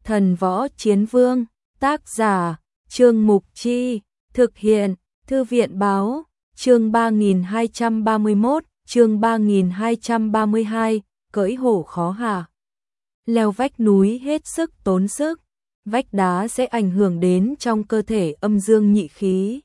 Thần Võ Chiến Vương, tác giả, Trương Mục Chi, thực hiện, Thư viện Báo, chương 3231, chương 3232, cưỡi hổ khó hạ. Leo vách núi hết sức tốn sức, vách đá sẽ ảnh hưởng đến trong cơ thể âm dương nhị khí.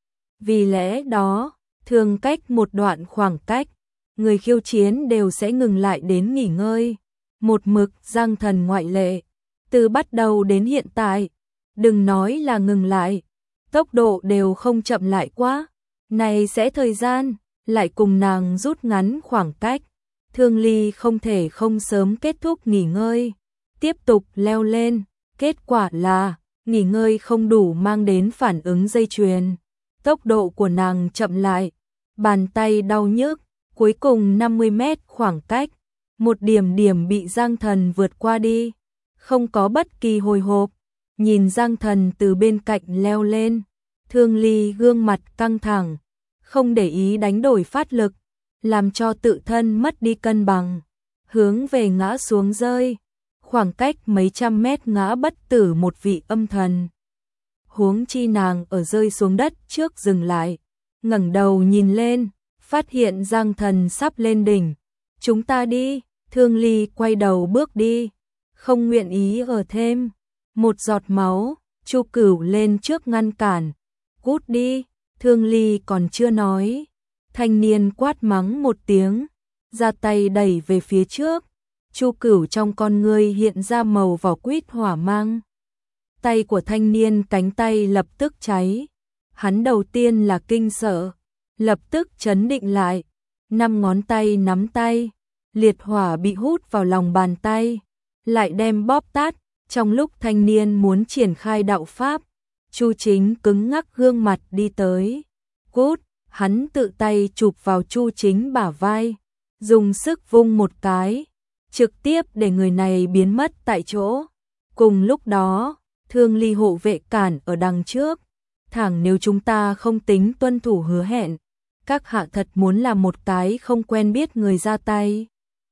Vì lẽ đó, thường cách một đoạn khoảng cách, người khiêu chiến đều sẽ ngừng lại đến nghỉ ngơi. Một mực Giang Thần ngoại lệ. Từ bắt đầu đến hiện tại, đừng nói là ngừng lại, tốc độ đều không chậm lại quá. Này sẽ thời gian, lại cùng nàng rút ngắn khoảng cách. Thương Ly không thể không sớm kết thúc nghỉ ngơi, tiếp tục leo lên. Kết quả là, nghỉ ngơi không đủ mang đến phản ứng dây chuyền. Tốc độ của nàng chậm lại, bàn tay đau nhức, cuối cùng 50 mét khoảng cách. Một điểm điểm bị Giang Thần vượt qua đi, không có bất kỳ hồi hộp. Nhìn Giang Thần từ bên cạnh leo lên, Thương Ly gương mặt căng thẳng, không để ý đánh đổi phát lực, làm cho tự thân mất đi cân bằng, hướng về ngã xuống rơi, khoảng cách mấy trăm mét ngã bất tử một vị âm thần. Huống chi nàng ở rơi xuống đất trước dừng lại, ngẩng đầu nhìn lên, phát hiện Giang Thần sắp lên đỉnh. Chúng ta đi, Thương Ly quay đầu bước đi, không nguyện ý ở thêm. Một giọt máu, Chu Cửu lên trước ngăn cản. Cút đi, Thương Ly còn chưa nói. Thanh niên quát mắng một tiếng, ra tay đẩy về phía trước. Chu Cửu trong con ngươi hiện ra màu vỏ quýt hỏa mang. Tay của thanh niên cánh tay lập tức cháy. Hắn đầu tiên là kinh sợ, lập tức trấn định lại. 5 ngón tay nắm tay, liệt hỏa bị hút vào lòng bàn tay, lại đem bóp tát. Trong lúc thanh niên muốn triển khai đạo pháp, Chu Chính cứng ngắc gương mặt đi tới. Cút, hắn tự tay chụp vào Chu Chính bả vai, dùng sức vung một cái, trực tiếp để người này biến mất tại chỗ. Cùng lúc đó, Thương Ly hộ vệ cản ở đằng trước. Thẳng nếu chúng ta không tính tuân thủ hứa hẹn, các hạ thật muốn làm một cái không quen biết người ra tay.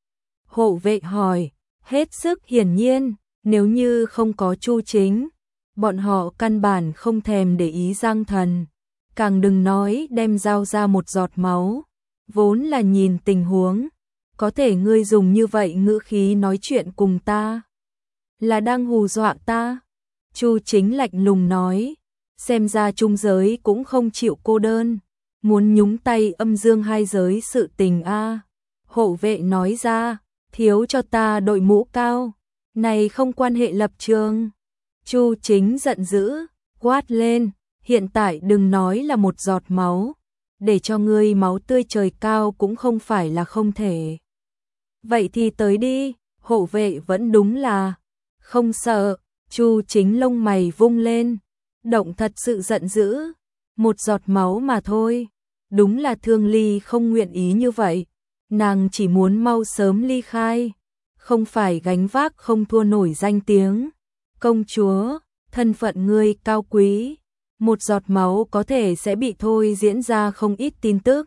Hộ vệ hỏi, hết sức hiển nhiên, nếu như không có Chu Chính, bọn họ căn bản không thèm để ý Giang Thần, càng đừng nói đem dao ra một giọt máu. Vốn là nhìn tình huống, có thể ngươi dùng như vậy ngữ khí nói chuyện cùng ta, là đang hù dọa ta. Chu Chính lạnh lùng nói, xem ra trung giới cũng không chịu cô đơn, muốn nhúng tay âm dương hai giới sự tình a. Hộ vệ nói ra, thiếu cho ta đội mũ cao, này không quan hệ lập trường. Chu Chính giận dữ, quát lên, hiện tại đừng nói là một giọt máu, để cho ngươi máu tươi trời cao cũng không phải là không thể. Vậy thì tới đi, hộ vệ vẫn đúng là không sợ. Chu Chính lông mày vung lên, động thật sự giận dữ. Một giọt máu mà thôi, đúng là Thương Ly không nguyện ý như vậy. Nàng chỉ muốn mau sớm ly khai, không phải gánh vác không thua nổi danh tiếng. Công chúa, thân phận ngươi cao quý, một giọt máu có thể sẽ bị thôi diễn ra không ít tin tức.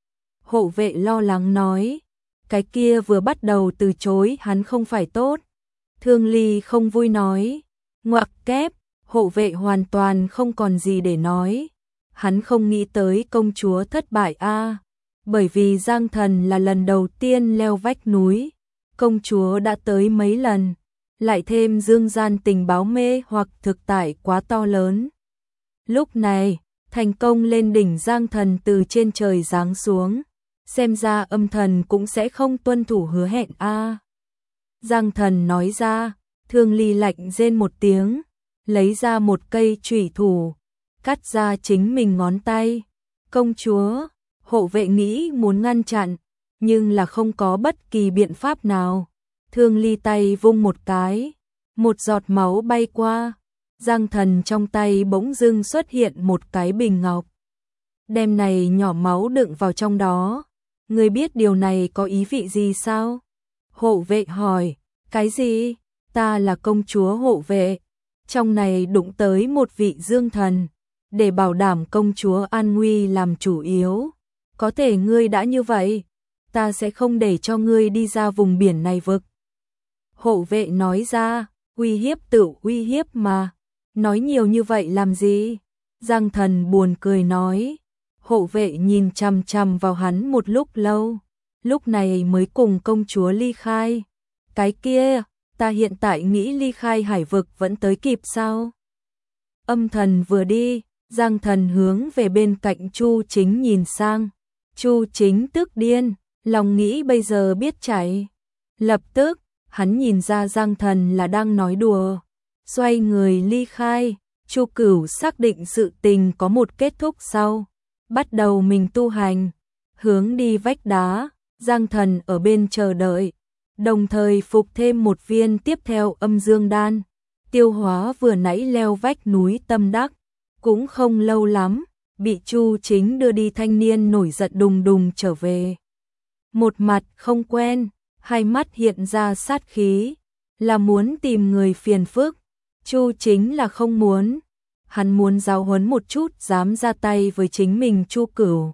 Hộ vệ lo lắng nói, cái kia vừa bắt đầu từ chối hắn không phải tốt. Thương Ly không vui nói, ngoặc kép. Hộ vệ hoàn toàn không còn gì để nói. Hắn không nghĩ tới công chúa thất bại a, bởi vì Giang Thần là lần đầu tiên leo vách núi, công chúa đã tới mấy lần, lại thêm dương gian tình báo mê hoặc thực tại quá to lớn. Lúc này, thành công lên đỉnh Giang Thần từ trên trời giáng xuống, xem ra âm thần cũng sẽ không tuân thủ hứa hẹn a. Giang Thần nói ra. Thương Ly lạnh rên một tiếng, lấy ra một cây chủy thủ, cắt ra chính mình ngón tay. Công chúa, hộ vệ nghĩ muốn ngăn chặn, nhưng là không có bất kỳ biện pháp nào. Thương Ly tay vung một cái, một giọt máu bay qua. Giang Thần trong tay bỗng dưng xuất hiện một cái bình ngọc, đem này nhỏ máu đựng vào trong đó. Ngươi biết điều này có ý vị gì sao? Hộ vệ hỏi, cái gì? Ta là công chúa hộ vệ, trong này đụng tới một vị dương thần, để bảo đảm công chúa an nguy làm chủ yếu. Có thể ngươi đã như vậy, ta sẽ không để cho ngươi đi ra vùng biển này vực. Hộ vệ nói ra, Uy hiếp tự uy hiếp mà, nói nhiều như vậy làm gì? Giang Thần buồn cười nói. Hộ vệ nhìn chằm chằm vào hắn một lúc lâu, lúc này mới cùng công chúa ly khai. Cái kia, ta hiện tại nghĩ ly khai hải vực vẫn tới kịp sao? Âm Thần vừa đi, Giang Thần hướng về bên cạnh Chu Chính nhìn sang. Chu Chính tức điên, lòng nghĩ bây giờ biết chạy. Lập tức, hắn nhìn ra Giang Thần là đang nói đùa, xoay người ly khai. Chu Cửu xác định sự tình có một kết thúc sau, bắt đầu mình tu hành, hướng đi vách đá. Giang Thần ở bên chờ đợi, đồng thời phục thêm một viên tiếp theo âm dương đan, tiêu hóa vừa nãy leo vách núi tâm đắc. Cũng không lâu lắm, bị Chu Chính đưa đi thanh niên nổi giận đùng đùng trở về. Một mặt không quen, hai mắt hiện ra sát khí, là muốn tìm người phiền phức. Chu Chính là không muốn, hắn muốn giáo huấn một chút dám ra tay với chính mình Chu Cửu.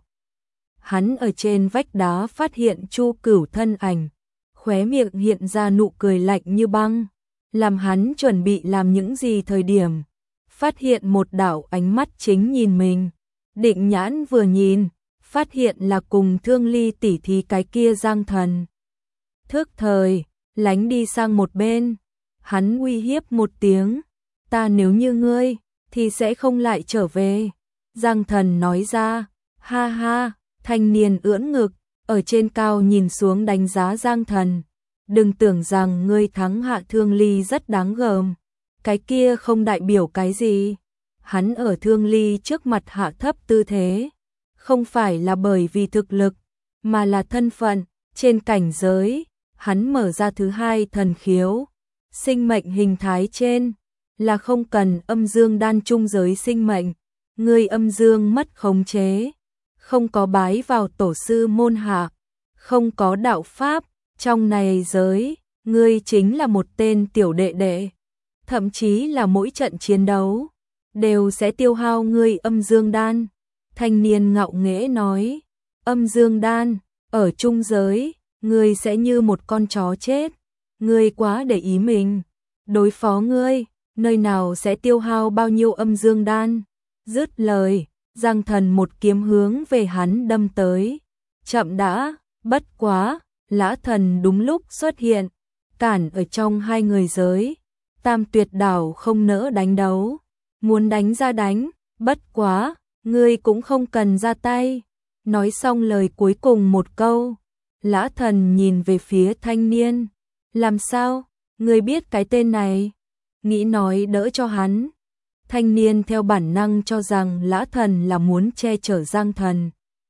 Hắn ở trên vách đá phát hiện Chu Cửu thân ảnh, khóe miệng hiện ra nụ cười lạnh như băng, làm hắn chuẩn bị làm những gì thời điểm phát hiện một đạo ánh mắt chính nhìn mình. Định nhãn vừa nhìn, phát hiện là cùng Thương Ly tỉ thí cái kia Giang Thần. Thức thời, lánh đi sang một bên, hắn uy hiếp một tiếng, ta nếu như ngươi, thì sẽ không lại trở về. Giang Thần nói ra, ha ha, thanh niên ưỡn ngực, ở trên cao nhìn xuống đánh giá Giang Thần. Đừng tưởng rằng ngươi thắng hạ Thương Ly rất đáng gờm, cái kia không đại biểu cái gì. Hắn ở Thương Ly trước mặt hạ thấp tư thế, không phải là bởi vì thực lực, mà là thân phận. Trên cảnh giới, hắn mở ra thứ hai thần khiếu, sinh mệnh hình thái trên, là không cần âm dương đan trung giới sinh mệnh. Ngươi âm dương mất khống chế, không có bái vào tổ sư môn hạ, không có đạo pháp, trong này giới, ngươi chính là một tên tiểu đệ đệ. Thậm chí là mỗi trận chiến đấu đều sẽ tiêu hao ngươi âm dương đan. Thanh niên ngạo nghễ nói, âm dương đan, ở trung giới, ngươi sẽ như một con chó chết. Ngươi quá để ý mình, đối phó ngươi, nơi nào sẽ tiêu hao bao nhiêu âm dương đan. Dứt lời, Giang Thần một kiếm hướng về hắn đâm tới. Chậm đã, bất quá, Lã Thần đúng lúc xuất hiện, cản ở trong hai người giới. Tam Tuyệt Đảo không nỡ đánh đấu, muốn đánh ra đánh, bất quá, ngươi cũng không cần ra tay. Nói xong lời cuối cùng một câu, Lã Thần nhìn về phía thanh niên, làm sao, ngươi biết cái tên này? Nghĩ nói đỡ cho hắn. Thanh niên theo bản năng cho rằng Lã Thần là muốn che chở Giang Thần.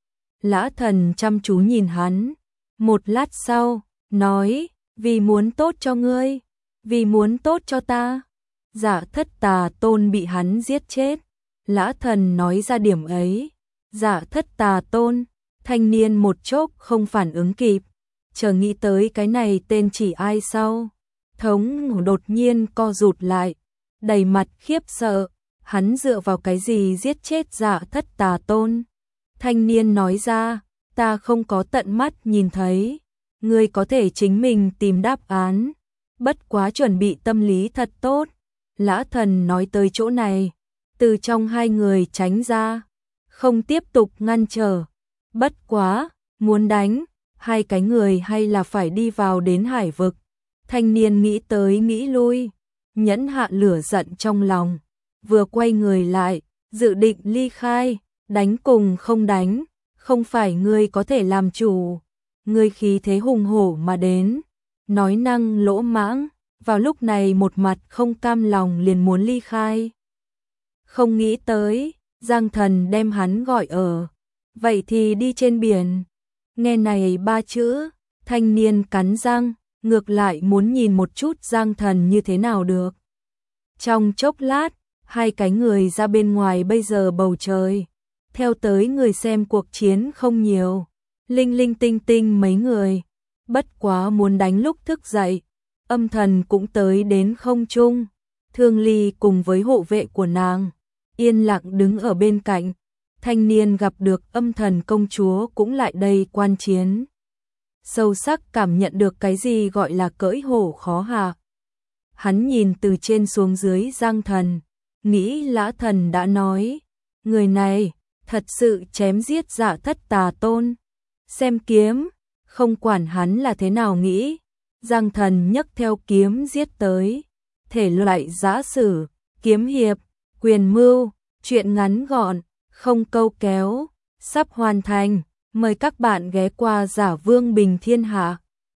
Lã Thần chăm chú nhìn hắn, một lát sau, nói, vì muốn tốt cho ngươi, vì muốn tốt cho ta. Dạ Thất Tà Tôn bị hắn giết chết. Lã Thần nói ra điểm ấy. Dạ Thất Tà Tôn, thanh niên một chốc không phản ứng kịp, chờ nghĩ tới cái này tên chỉ ai sau. Thống đột nhiên co rụt lại, đầy mặt khiếp sợ, hắn dựa vào cái gì giết chết Dạ Thất Tà Tôn? Thanh niên nói ra, ta không có tận mắt nhìn thấy, ngươi có thể chính mình tìm đáp án, bất quá chuẩn bị tâm lý thật tốt. Lã Thần nói tới chỗ này, từ trong hai người tránh ra, không tiếp tục ngăn trở. Bất quá, muốn đánh, hai cái người hay là phải đi vào đến hải vực. Thanh niên nghĩ tới nghĩ lui, nhẫn hạ lửa giận trong lòng, vừa quay người lại, dự định ly khai. Đánh cùng không đánh, không phải ngươi có thể làm chủ. Ngươi khí thế hùng hổ mà đến, nói năng lỗ mãng, vào lúc này một mặt không cam lòng liền muốn ly khai. Không nghĩ tới, Giang Thần đem hắn gọi ở, vậy thì đi trên biển. Nghe này ba chữ, thanh niên cắn răng, ngược lại muốn nhìn một chút Giang Thần như thế nào được. Trong chốc lát, hai cái người ra bên ngoài bây giờ bầu trời, theo tới người xem cuộc chiến không nhiều, linh linh tinh tinh mấy người, bất quá muốn đánh lúc thức dậy. Âm Thần cũng tới đến không trung, Thương Ly cùng với hộ vệ của nàng, yên lặng đứng ở bên cạnh. Thanh niên gặp được Âm Thần công chúa cũng lại đây quan chiến. Sâu sắc cảm nhận được cái gì gọi là cưỡi hổ khó hạ. Hắn nhìn từ trên xuống dưới Giang Thần, nghĩ Lã Thần đã nói, người này thật sự chém giết Dạ Thất Tà Tôn. Xem kiếm, không quản hắn là thế nào nghĩ, Giang Thần nhấc theo kiếm giết tới. Thể loại giã sử, kiếm hiệp, quyền mưu, truyện ngắn gọn, không câu kéo, sắp hoàn thành. Mời các bạn ghé qua Giả Vương Bình Thiên Hạ.